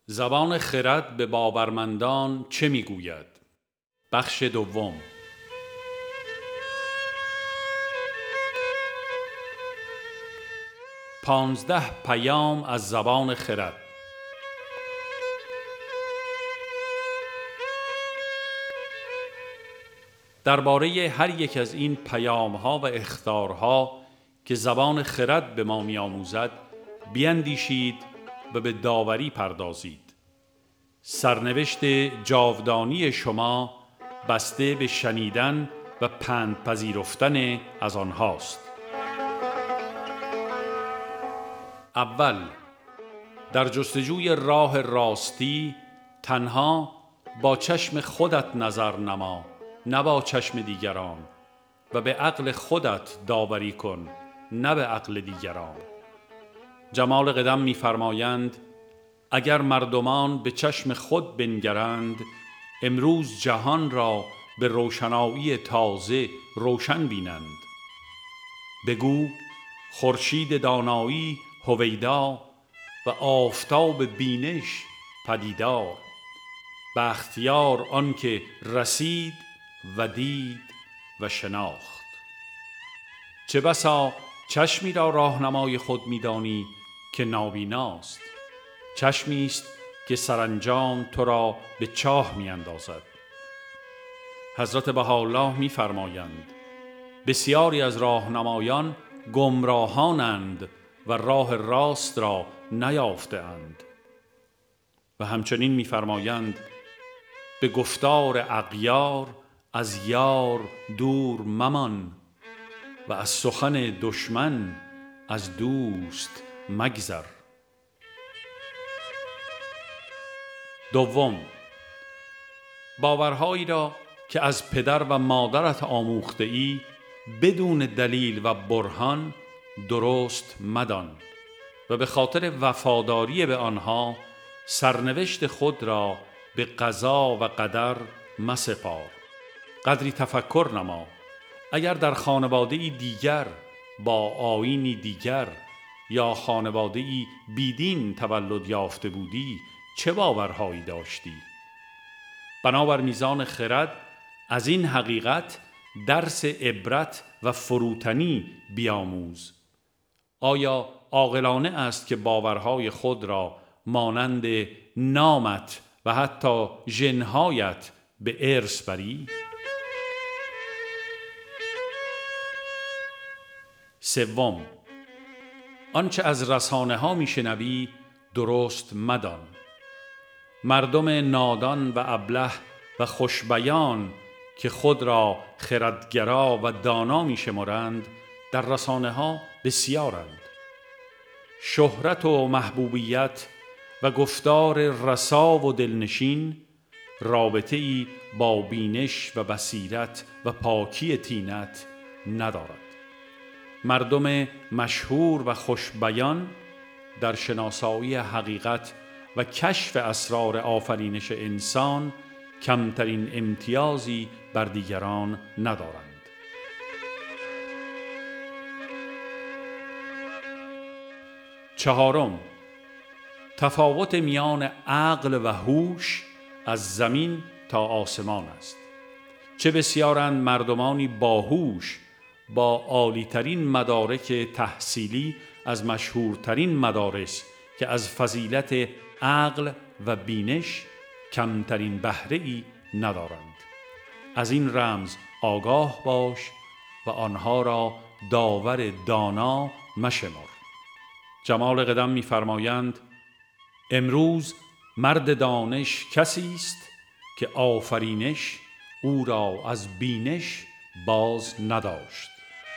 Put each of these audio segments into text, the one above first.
زبان خرد به باورمندان چه میگوید؟ بخش دوم. پانزده پیام از زبان خرد. درباره هر یک از این پیام‌ها و اخطارها که زبان خرد به ما می‌آموزد بیندیشید و به داوری پردازید. سرنوشت جاودانی شما بسته به شنیدن و پند پذیرفتن از آنهاست. اول، در جستجوی راه راستی تنها با چشم خودت نظر نما، نه با چشم دیگران، و به عقل خودت داوری کن، نه به عقل دیگران. جمال قدم می‌فرمایند اگر مردمان به چشم خود بنگرند، امروز جهان را به روشنایی تازه روشن بینند. بگو خورشید دانایی هویدا و آفتاب بینش پدیدار. بختیار آن که رسید و دید و شناخت. چه بسا چشمی را راهنمای خود می‌دانی که نابیناست. چشمی است که سرانجام تو را به چاه می‌اندازد. حضرت بهاءالله می‌فرمایند بسیاری از راهنمایان گمراهانند و راه راست را نیافته‌اند. و همچنین می‌فرمایند به گفتار اغیار از یار دور ممان و از سخن دشمن از دوست مگذر. دوم، باورهایی را که از پدر و مادرت آموخته ای بدون دلیل و برهان درست مدان و به خاطر وفاداری به آنها سرنوشت خود را به قضا و قدر مسپار. قدری تفکر نما. اگر در خانواده‌ای دیگر با آیینی دیگر یا خانواده‌ای بیدین تولد یافته بودی، چه باورهایی داشتی؟ بنابر میزان خرد از این حقیقت درس عبرت و فروتنی بیاموز. آیا عاقلانه است که باورهای خود را مانند نامت و حتی ژن‌هایت به ارث بری؟ سوم، آنچه از رسانه‌ها میشنوی درست مدان. مردم نادان و ابله و خوشبیان که خود را خردگرا و دانا میشمرند در رسانه‌ها بسیارند. شهرت و محبوبیت و گفتار رسا و دلنشین رابطه ای با بینش و بصیرت و پاکی طینت ندارد. مردم مشهور و خوشبیان در شناسایی حقیقت و کشف اسرار آفرینش انسان کمترین امتیازی بر دیگران ندارند. چهارم، تفاوت میان عقل و هوش از زمین تا آسمان است. چه بسیارند مردمانی باهوش با عالی‌ترین مدارک تحصیلی از مشهورترین مدارس که از فضیلت عقل و بینش کمترین بهره‌ای ندارند. از این رمز آگاه باش و آنها را داور دانا مشمار. جمال قدم می‌فرمایند امروز مرد دانش کسی است که آفرینش او را از بینش باز نداشت.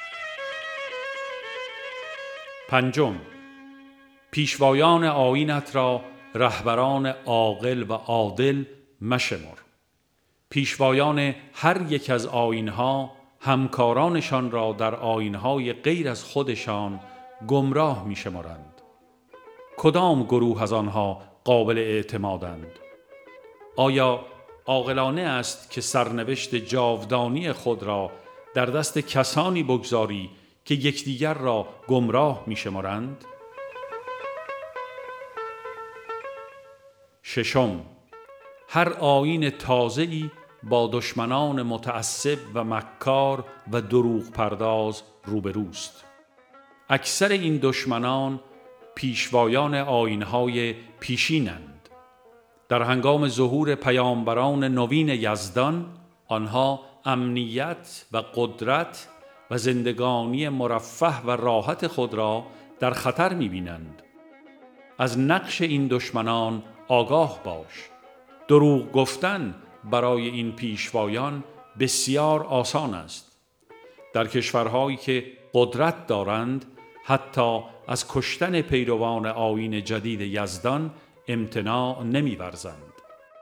پنجم، پیشوایان آیینت را رهبران عاقل و عادل مشمر. پیشوایان هر یک از آیینها همکارانشان را در آیینهای غیر از خودشان گمراه می‌شمارند. کدام گروه از آنها قابل اعتمادند؟ آیا عاقلانه است که سرنوشت جاودانی خود را در دست کسانی بگذاری که یکدیگر را گمراه می‌شمارند؟ ششم، هر آیین تازه‌ای با دشمنان متعصب و مکار و دروغ پرداز روبروست. اکثر این دشمنان پیشوایان آیین‌های پیشینند. در هنگام ظهور پیامبران نوین یزدان، آنها امنیت و قدرت و زندگانی مرفه و راحت خود را در خطر می‌بینند. از نقش این دشمنان آگاه باش. دروغ گفتن برای این پیشوایان بسیار آسان است. در کشورهایی که قدرت دارند حتی از کشتن پیروان آیین جدید یزدان امتناع نمی‌ورزند.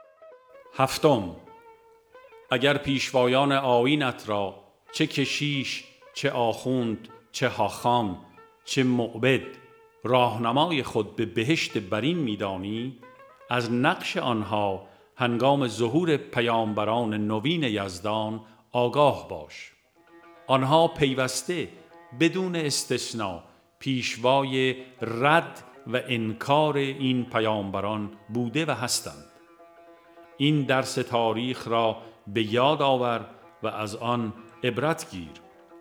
هفتم، اگر پیشوایان آیینت را چه کشیش، چه آخوند، چه حاخام، چه معبد راهنمای خود به بهشت برین می‌دانی، از نقش آنها هنگام ظهور پیامبران نوین یزدان آگاه باش. آنها پیوسته بدون استثناء پیشوای رد و انکار این پیامبران بوده و هستند. این درس تاریخ را به یاد آور و از آن عبرت گیر.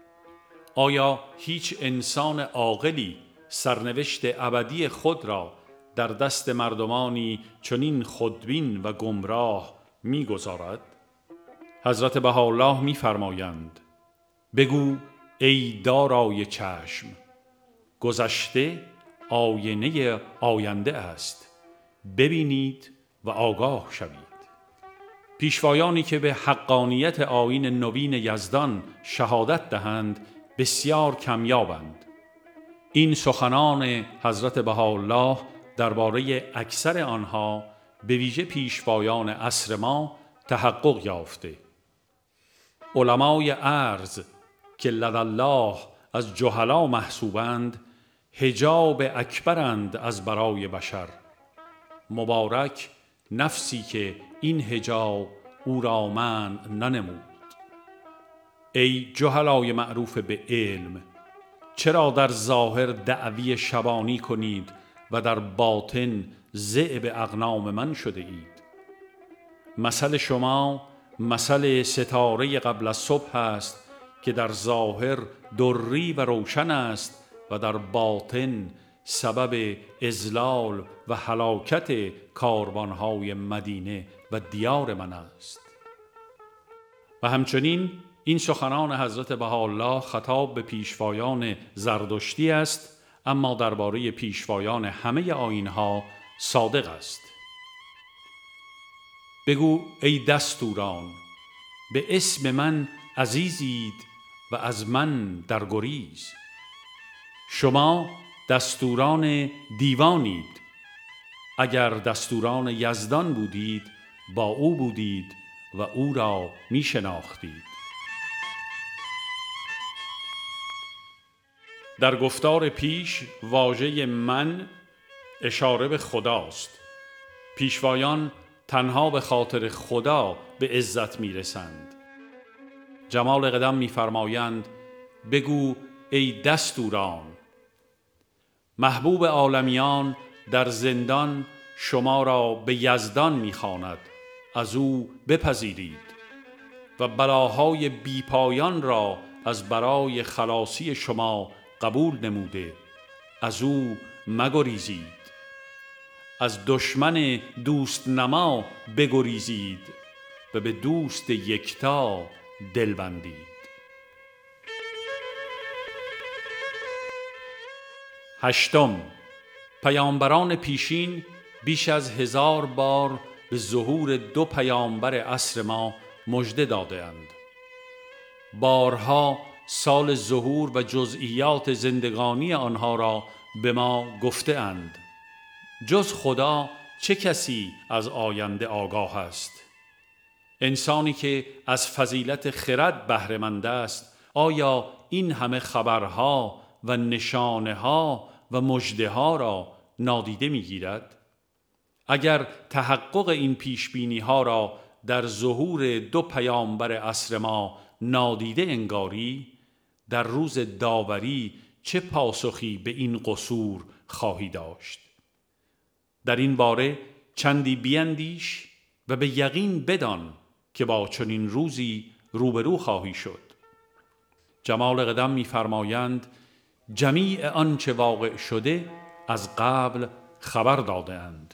آیا هیچ انسان عاقلی سرنوشت ابدی خود را در دست مردمانی چنین خودبین و گمراه می‌گذارد؟ حضرت بهاءالله می‌فرمایند: بگو ای دارای چشم، گذشته آینه آینده است، ببینید و آگاه شوید. پیشوایانی که به حقانیت آیین نوین یزدان شهادت دهند بسیار کمیابند. این سخنان حضرت بهاءالله درباره اکثر آنها به ویژه پیشوایان عصر ما تحقق یافته. علمای ارض که لدالله از جهلا محسوبند حجاب اکبرند از برای بشر. مبارک نفسی که این حجاب او را منع ننمود. ای جهلای معروف به علم، چرا در ظاهر دعوی شبانی کنید و در باطن ذئب اغنام من شده اید؟ مثل شما مثل ستاره قبل از صبح است که در ظاهر دری و روشن است و در باطن سبب اضلال و هلاکت کاروانهای مدینه و دیار من است. و همچنین این سخنان حضرت بهاءالله خطاب به پیشوایان زردشتی است، اما درباره پیشوایان همه آیین‌ها صادق است. بگو ای دستوران، به اسم من عزیزید و از من در گریز. شما دستوران دیوانید. اگر دستوران یزدان بودید با او بودید و او را می شناختید. در گفتار پیش واژه من اشاره به خداست. پیشوایان تنها به خاطر خدا به عزت می رسند. جمال قدم می فرمایند: بگو ای دستوران، محبوب عالمیان در زندان شما را به یزدان می خواند، از او بپذیرید و بلاهای بیپایان را از برای خلاصی شما قبول نموده، از او مگریزید. از دشمن دوست نما بگریزید و به دوست یکتا دل بندید. 8. پیامبران پیشین بیش از 1000 بار به ظهور 2 پیامبر عصر ما مژده داده‌اند. بارها سال ظهور و جزئیات زندگانی آنها را به ما گفته‌اند. جز خدا چه کسی از آینده آگاه است؟ انسانی که از فضیلت خرد بهره مند است، آیا این همه خبرها و نشانه‌ها و مژده‌ها را نادیده می‌گیرد؟ اگر تحقق این پیشبینی‌ها را در ظهور 2 پیامبر عصر ما نادیده انگاری، در روز داوری چه پاسخی به این قصور خواهی داشت؟ در این باره چندی بیندیش و به یقین بدان که با چنین روزی روبرو خواهی شد. جمال قدم می‌فرمایند جمیع آنچه واقع شده از قبل خبر داده‌اند.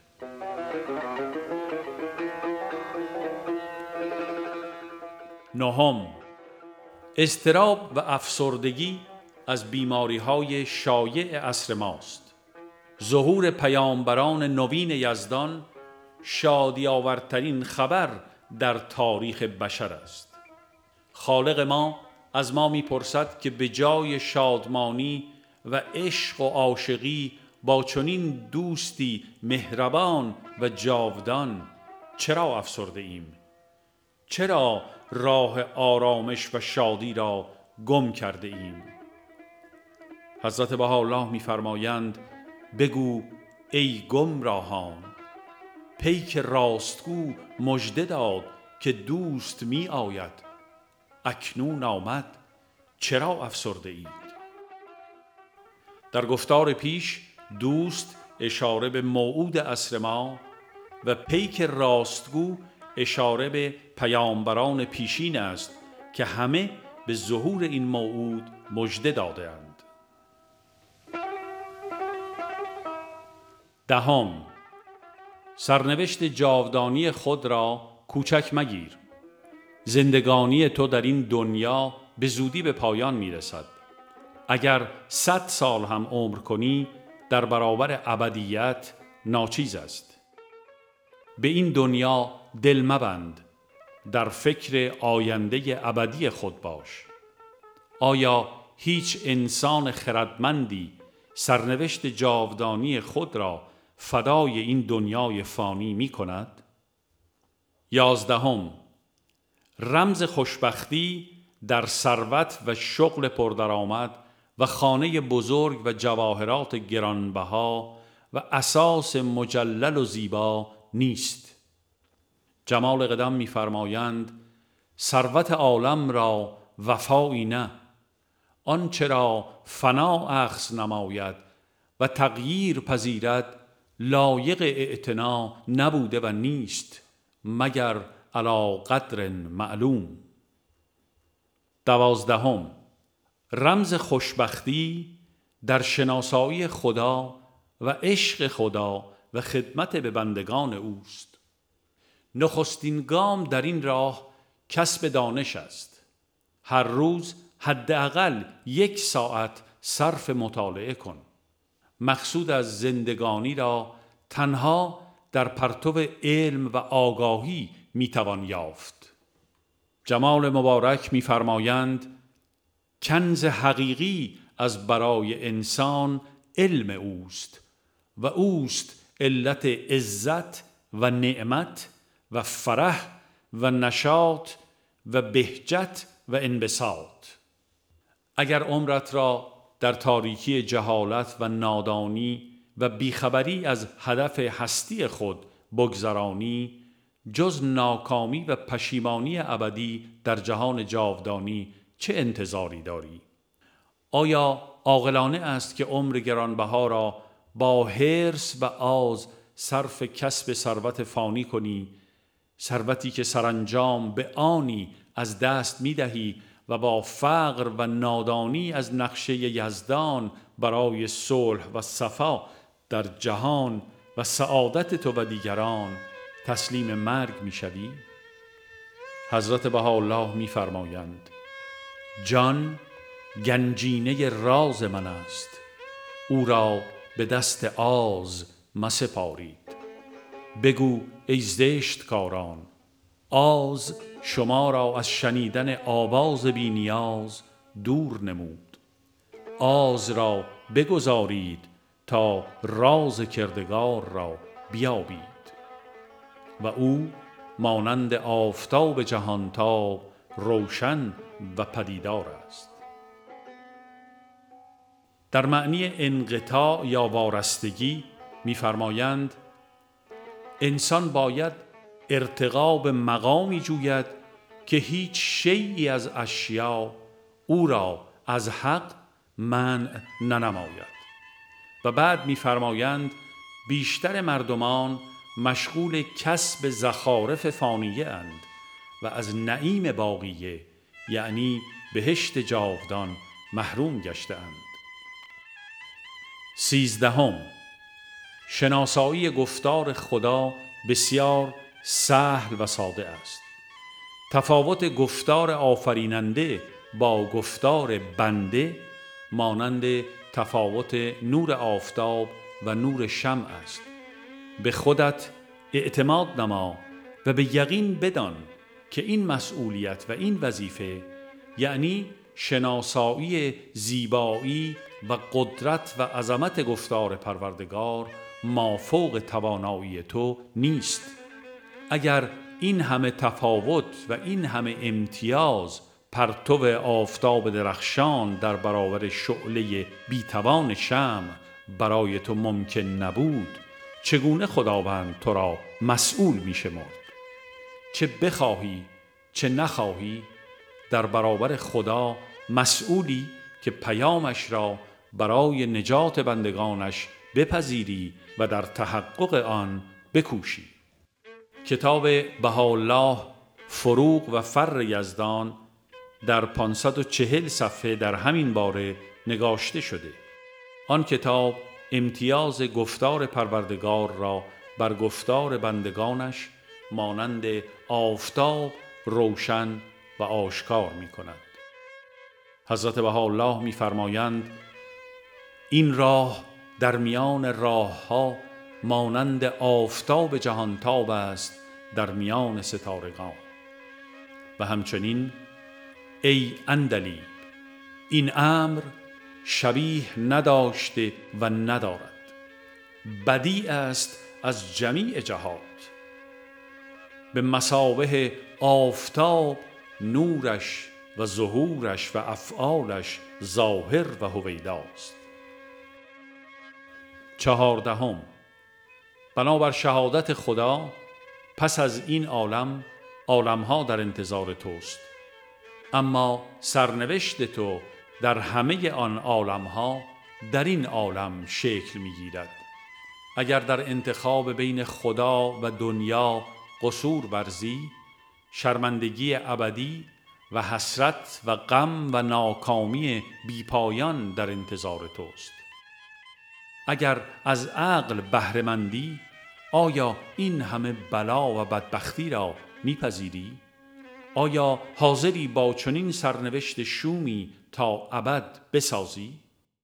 نهم، اضطراب و افسردگی از بیماری‌های شایع عصر ماست. ظهور پیامبران نوین یزدان شادی آورترین خبر در تاریخ بشر است. خالق ما از ما می‌پرسد که به جای شادمانی و عشق و عاشقی با چنین دوستی مهربان و جاودان چرا افسرده ایم؟ چرا راه آرامش و شادی را گم کرده ایم؟ حضرت بهاءالله می‌فرمایند بگو ای گمراهان، پیک راستگو مژده داد که دوست می آید، اکنون آمد چرا افسرده اید؟ در گفتار پیش دوست اشاره به موعود عصر ما و پیک راستگو اشاره به پیامبران پیشین است که همه به ظهور این موعود مژده داده‌اند. دهم، سرنوشت جاودانی خود را کوچک مگیر. زندگانی تو در این دنیا به زودی به پایان می رسد. اگر 100 سال هم عمر کنی در برابر ابدیت ناچیز است. به این دنیا دل مبند، در فکر آینده ابدی خود باش. آیا هیچ انسان خردمندی سرنوشت جاودانی خود را فدای این دنیای فانی می کند؟ 11، رمز خوشبختی در ثروت و شغل پردرآمد و خانه بزرگ و جواهرات گرانبها و اساس مجلل و زیبا نیست. جمال قدم می‌فرمایند ثروت عالم را وفایی نه، آنچه را فنا اخذ نماید و تغییر پذیرد لایق اعتنا نبوده و نیست مگر علی قدر معلوم. 12، رمز خوشبختی در شناسایی خدا و عشق خدا و خدمت به بندگان اوست. نخستین گام در این راه کسب دانش است. هر روز حداقل 1 ساعت صرف مطالعه کن. مقصود از زندگانی را تنها در پرتو علم و آگاهی میتوان یافت. جمال مبارک میفرمایند کنز حقیقی از برای انسان علم اوست و اوست علت عزت و نعمت و فرح و نشاط و بهجت و انبساط. اگر عمرت را در تاریکی جهالت و نادانی و بیخبری از هدف هستی خود بگذرانی، جز ناکامی و پشیمانی ابدی در جهان جاودانی چه انتظاری داری؟ آیا عاقلانه است که عمر گرانبها را با حرص و آز صرف کسب ثروت فانی کنی، ثروتی که سرانجام به آنی از دست می‌دهی و با فقر و نادانی از نقشه یزدان برای صلح و صفا در جهان و سعادت تو و دیگران تسلیم مرگ می‌شوی؟ حضرت بهاءالله می‌فرمایند جان گنجینه راز من است، او را به دست آز مسپارید. بگو ای زشت کاران، آز شما را از شنیدن آواز بی نیاز دور نمود. آز را بگذارید تا راز کردگار را بیابید و او مانند آفتاب جهانتاب روشن و پدیدار است. در معنی انقطاع یا وارستگی می‌فرمایند انسان باید ارتقا به مقامی جوید که هیچ شیئی از اشیا او را از حق منع ننماید. و بعد می‌فرمایند بیشتر مردمان مشغول کسب زخارف فانیه اند و از نعیم باقیه یعنی بهشت جاودان محروم گشته اند. 13. شناسایی گفتار خدا بسیار سهل و ساده است. تفاوت گفتار آفریننده با گفتار بنده مانند تفاوت نور آفتاب و نور شمع است. به خودت اعتماد نما و به یقین بدان که این مسئولیت و این وظیفه یعنی شناسایی زیبایی و قدرت و عظمت گفتار پروردگار مافوق توانایی تو نیست. اگر این همه تفاوت و این همه امتیاز پرتو آفتاب درخشان در برابر شعله بیتوان شمع برای تو ممکن نبود، چگونه خداوند تو را مسئول می شمرد؟ چه بخواهی چه نخواهی در برابر خدا مسئولی که پیامش را برای نجات بندگانش بپذیری و در تحقق آن بکوشی. کتاب بهاءالله فروغ و فر یزدان در 540 صفحه در همین باره نگاشته شده. آن کتاب امتیاز گفتار پروردگار را بر گفتار بندگانش مانند آفتاب روشن و آشکار می کند. حضرت بهاءالله می فرمایند این راه در میان راه ها مانند آفتاب جهانتاب است در میان ستارگان. و همچنین ای عندلیب، این امر شبیه نداشته و ندارد، بدیع است از جمیع جهات، به مثابه آفتاب نورش و ظهورش و افعالش ظاهر و هویداست. 14. بنابر شهادت خدا پس از این عالمها در انتظار توست، اما سرنوشت تو در همه آن عالمها در این عالم شکل می‌گیرد. اگر در انتخاب بین خدا و دنیا قصور ورزی، شرمندگی ابدی و حسرت و غم و ناکامی بیپایان در انتظار توست. اگر از عقل بهره مندی، آیا این همه بلا و بدبختی را میپذیری؟ آیا حاضری با چنین سرنوشت شومی تا ابد بسازی؟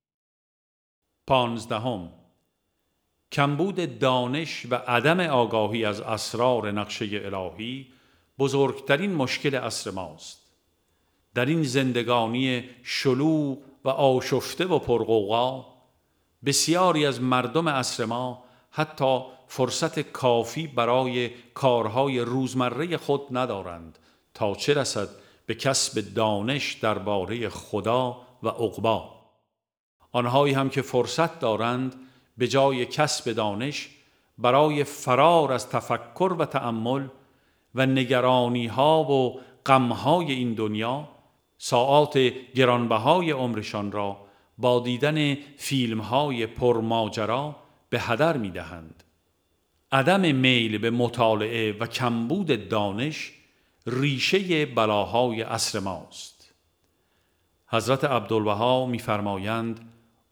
15. کمبود دانش و عدم آگاهی از اسرار نقشه الهی بزرگترین مشکل عصر ماست. در این زندگانی شلوغ و آشفته و پرغوغا بسیاری از مردم عصر ما حتی فرصت کافی برای کارهای روزمره خود ندارند تا چه رسد به کسب دانش درباره خدا و عقبی. آنهایی هم که فرصت دارند به جای کسب دانش برای فرار از تفکر و تأمل و نگرانی ها و غم های این دنیا ساعات گرانبهای عمرشان را با دیدن فیلم های پرماجرا به هدر می دهند. عدم میل به مطالعه و کمبود دانش ریشه بلاهای عصر ماست. حضرت عبدالبها می فرمایند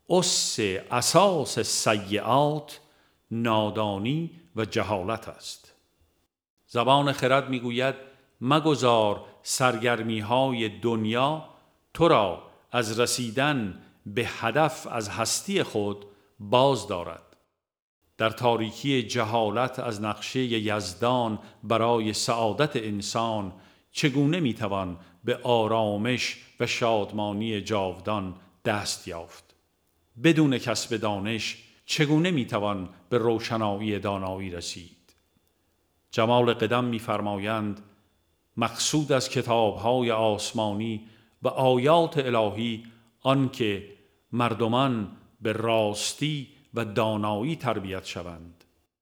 اساس سیئات نادانی و جهالت است. زبان خرد می گوید مگذار سرگرمی های دنیا تو را از رسیدن به هدف از هستی خود باز دارد. در تاریکی جهالت از نقشه یزدان برای سعادت انسان چگونه میتوان به آرامش و شادمانی جاودان دست یافت؟ بدون کسب دانش چگونه میتوان به روشنایی دانایی رسید؟ جمال قدم میفرمایند مقصود از کتاب‌های آسمانی و آیات الهی آنکه مردمان به راستی و دانایی تربیت شوند.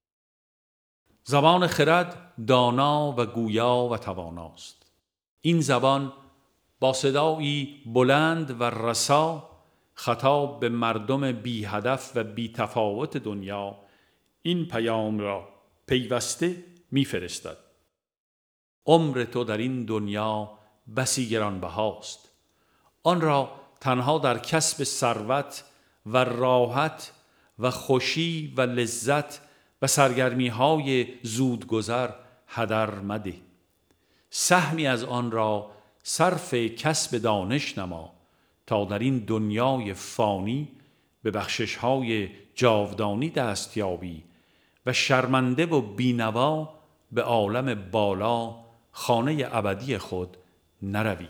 زبان خرد دانا و گویا و تواناست. این زبان با صدایی بلند و رسا خطاب به مردم بی هدف و بی تفاوت دنیا این پیام را پیوسته میفرستد. عمر تو در این دنیا بسی گرانبهاست. آن را تنها در کسب ثروت و راحت و خوشی و لذت و سرگرمی های زودگذر هدر مده. سهمی از آن را صرف کسب دانش نما تا در این دنیای فانی به بخشش های جاودانی دست یابی و شرمنده و بینوا به عالم بالا خانه ابدی خود نروی.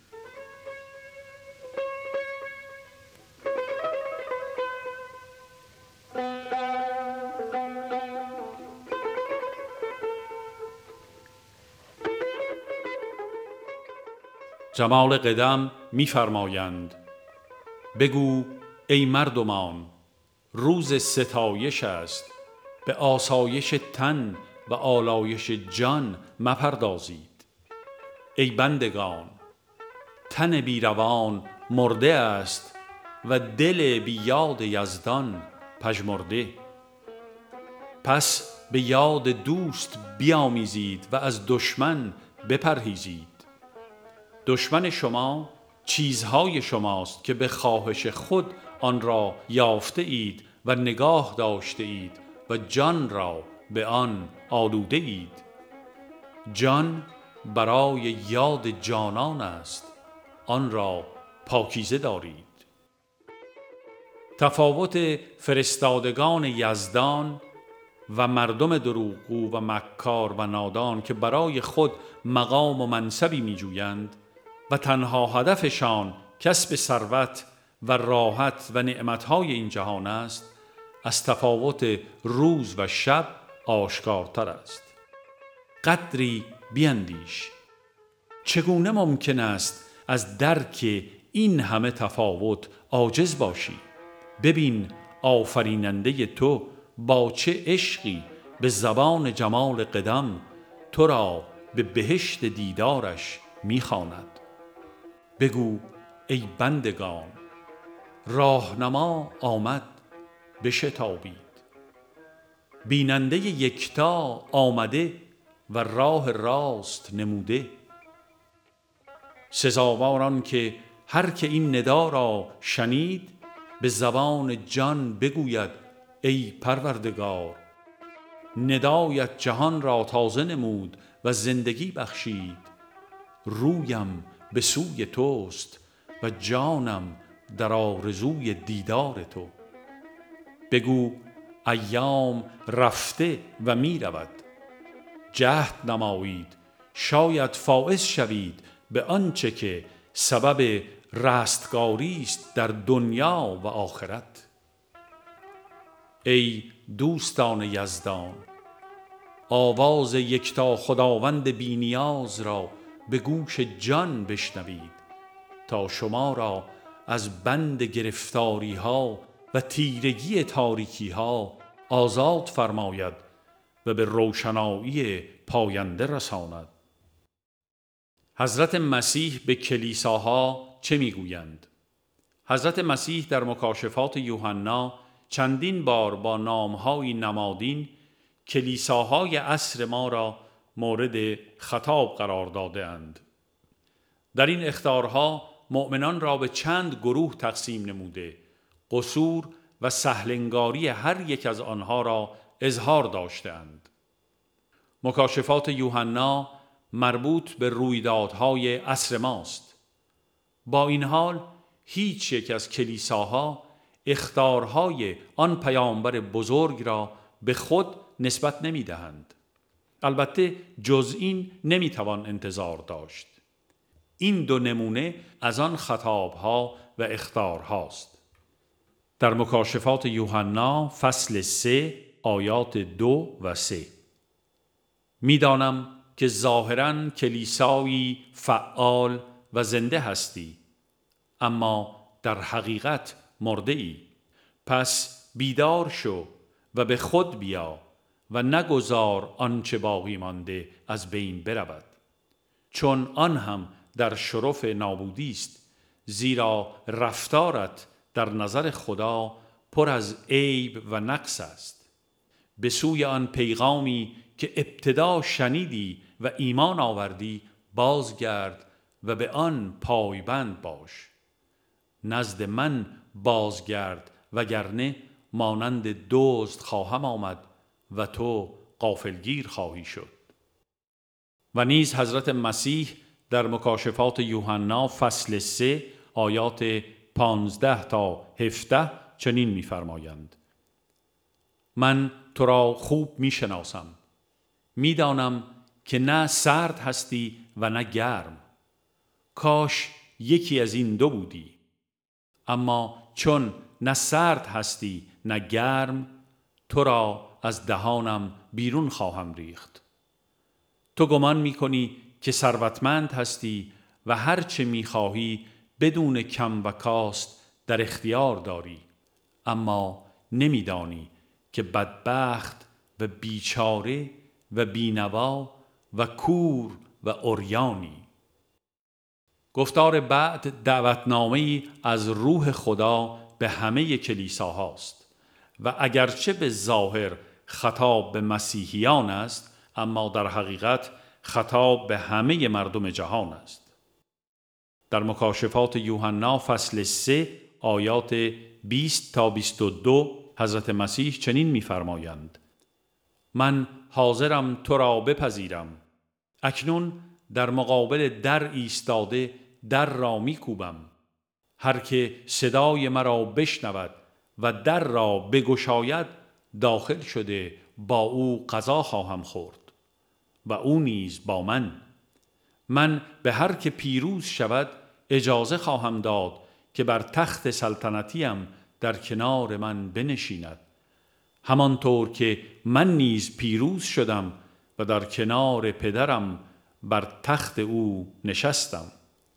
جمال قدم می‌فرمایند: بگو ای مردمان، روز ستایش است، به آسایش تن و آلایش جان مپردازید. ای بندگان، تن بیروان مرده است و دل بی یاد یزدان پژمرده. پس به یاد دوست بیامیزید و از دشمن بپرهیزید. دشمن شما چیزهای شماست که به خواهش خود آن را یافته اید و نگاه داشته اید و جان را به آن آلوده اید. جان برای یاد جانان است، آن را پاکیزه دارید. تفاوت فرستادگان یزدان و مردم دروغگو و مکار و نادان که برای خود مقام و منصبی می جویند و تنها هدفشان کسب ثروت و راحت و نعمتهای این جهان است، از تفاوت روز و شب آشکارتر است. قدری بیندیش. چگونه ممکن است از درک این همه تفاوت عاجز باشی؟ ببین آفریننده تو با چه عشقی به زبان جمال قدم تو را به بهشت دیدارش می‌خواند. بگو ای بندگان، راهنما آمد بشتابید. بیننده یکتا آمده و راه راست نموده. سزاواران که هر که این ندا را شنید به زبان جان بگوید ای پروردگار، ندایت جهان را تازه نمود و زندگی بخشید. رویم به سوی توست و جانم در آرزوی دیدار تو. بگو ایام رفته و می رود. جهد نمایید، شاید فائز شوید به آنچه که سبب رستگاری است در دنیا و آخرت. ای دوستان یزدان، آواز یکتا خداوند بینیاز را به گوش جان بشنوید تا شما را از بند گرفتاری ها و تیرگی تاریکی ها آزاد فرماید و به روشنایی پاینده رساند. حضرت مسیح به کلیساها چه میگویند؟ حضرت مسیح در مکاشفات یوحنا چندین بار با نامهای نمادین کلیساهای عصر ما را مورد خطاب قرار داده اند. در این اخطارها مؤمنان را به چند گروه تقسیم نموده، قصور و سهلنگاری هر یک از آنها را اظهار داشتند. مکاشفات یوحنا مربوط به رویدادهای عصر ماست. با این حال هیچ یک از کلیساها اخطارهای آن پیامبر بزرگ را به خود نسبت نمی دهند. البته جز این نمی توان انتظار داشت. این دو نمونه از آن خطابها و اخطارهاست. در مکاشفات یوحنا فصل 3 آیات 2 و 3: می‌دانم که ظاهراً کلیسایی فعال و زنده هستی، اما در حقیقت مرده ای. پس بیدار شو و به خود بیا و نگذار آنچه باقی مانده از بین برود، چون آن هم در شرف نابودی است، زیرا رفتارت در نظر خدا پر از عیب و نقص است. به سوی آن پیغامی که ابتدا شنیدی و ایمان آوردی بازگرد و به آن پایبند باش. نزد من بازگرد وگرنه مانند دزد خواهم آمد و تو غافلگیر خواهی شد. و نیز حضرت مسیح در مکاشفات یوحنا فصل 3 آیات 15 تا 17 چنین می‌فرمایند: من تو را خوب می‌شناسم، می‌دانم که نه سرد هستی و نه گرم. کاش یکی از این دو بودی. اما چون نه سرد هستی نه گرم، تو را از دهانم بیرون خواهم ریخت. تو گمان می‌کنی که ثروتمند هستی و هر چه می‌خواهی بدون کم و کاست در اختیار داری، اما نمی‌دانی که بدبخت و بیچاره و بینوا و کور و عریانی. گفتار بعد دعوتنامه‌ای از روح خدا به همه کلیساهاست و اگرچه به ظاهر خطاب به مسیحیان است، اما در حقیقت خطاب به همه مردم جهان است. در مکاشفات یوحنا فصل 3 آیات 20 تا 22 حضرت مسیح چنین می‌فرمایند: من حاضرم تو را بپذیرم. اکنون در مقابل در ایستاده در را می‌کوبم. هر که صدای مرا بشنود و در را بگشاید داخل شده با او غذا خواهم خورد و او نیز با من به هر که پیروز شود اجازه خواهم داد که بر تخت سلطنتیم در کنار من بنشیند، همانطور که من نیز پیروز شدم و در کنار پدرم بر تخت او نشستم.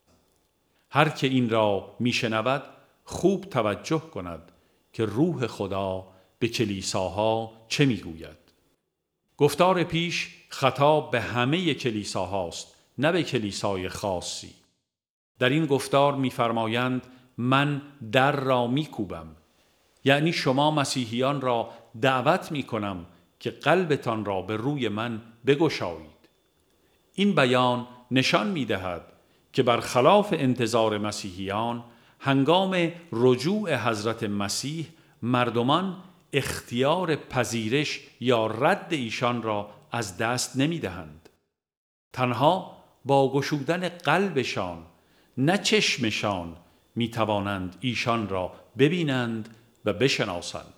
هر که این را میشنود خوب توجه کند که روح خدا به کلیساها چه میگوید. گفتار پیش خطاب به همه کلیساهاست، نه به کلیسای خاصی. در این گفتار می‌فرمایند من در را می‌کوبم، یعنی شما مسیحیان را دعوت می‌کنم که قلبتان را به روی من بگشایید. این بیان نشان می‌دهد که برخلاف انتظار مسیحیان هنگام رجوع حضرت مسیح مردمان اختیار پذیرش یا رد ایشان را از دست نمی‌دهند. تنها با گشودن قلبشان نه چشمشان می‌توانند ایشان را ببینند و بشناسند.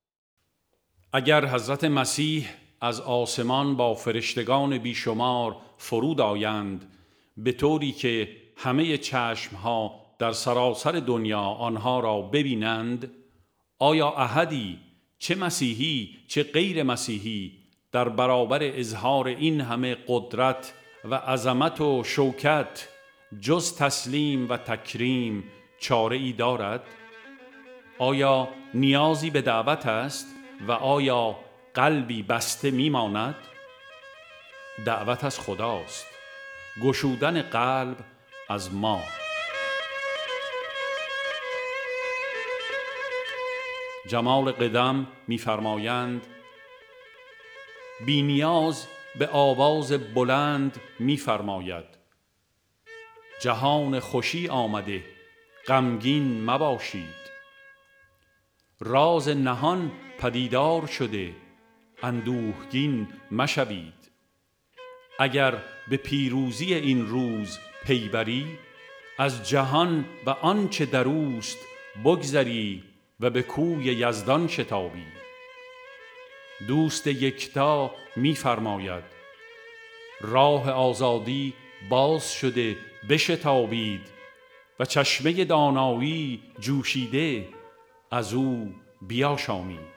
اگر حضرت مسیح از آسمان با فرشتگان بیشمار فرود آیند به طوری که همه چشمها در سراسر دنیا آنها را ببینند، آیا احدی چه مسیحی چه غیر مسیحی در برابر اظهار این همه قدرت و عظمت و شوکت جز تسلیم و تکریم چاره ای دارد؟ آیا نیازی به دعوت است و آیا قلبی بسته میماند؟ دعوت از خداست، گشودن قلب از ما. جمال قدم می‌فرمایند بی نیاز به آواز بلند می‌فرماید جهان خوشی آمده غمگین مباشید. راز نهان پدیدار شده اندوهگین مشوید. اگر به پیروزی این روز پی بری، از جهان و آنچه در اوست بگذری و به کوی یزدان شتابی. دوست یکتا می‌فرماید راه آزادی باز شده بشتابید و چشمه دانایی جوشیده از او بیاشامید.